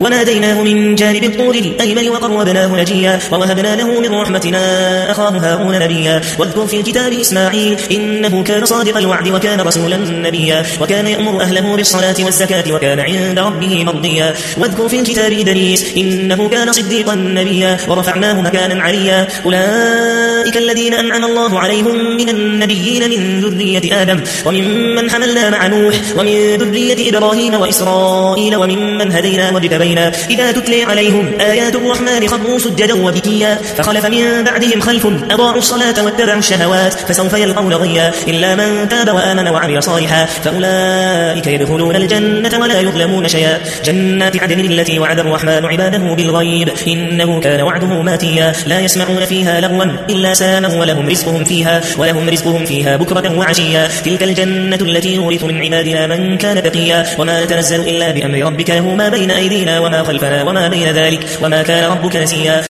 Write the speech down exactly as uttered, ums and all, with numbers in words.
وناديناه من جانب الطور الأيمن وقربناه نجيا ووهبنا له من رحمتنا أخاه هارون نبيا واذكر في الكتاب إسماعيل إنه كان صادق الوعد وكان رسولا نبيا وكان يأمر أهله بالصلاة والزكاة وكان عند ربه مرضيا واذكر في الكتاب إدريس إنه كان صديقا نبيا ورفعناه مكانا عليا أولئك الذين أنعم الله عليهم من النبيين من ذرية آدم وممن حملنا مع نوح ومن ذرية إبراهيم وإسرائيل وممن هدينا واجتبينا إذا تتلي عليهم آيات الرحمن خروا سجدا وبكيا فخلف من بعدهم خلف أضاعوا الصلاة واتبعوا الشهوات فسوف يلقون غيا إلا من تاب وآمن وعمل صالحا فأولئك يدخلون الجنة ولا يظلمون شيئا جنات عدن التي وعد الرحمن عباده بالغيب إنه كان وعده ماتيا لا يسمعون فيها لغوا إلا ساما ولهم رزقهم فيها ولهم رزقهم فيها بكرة وعشيا تلك الجنة التي نورث من عبادنا من كان تقيا وما نتنزل إلا بأمر ربك له ما بين أيدينا وما خلفنا وما بين ذلك وما كان ربك نسيا.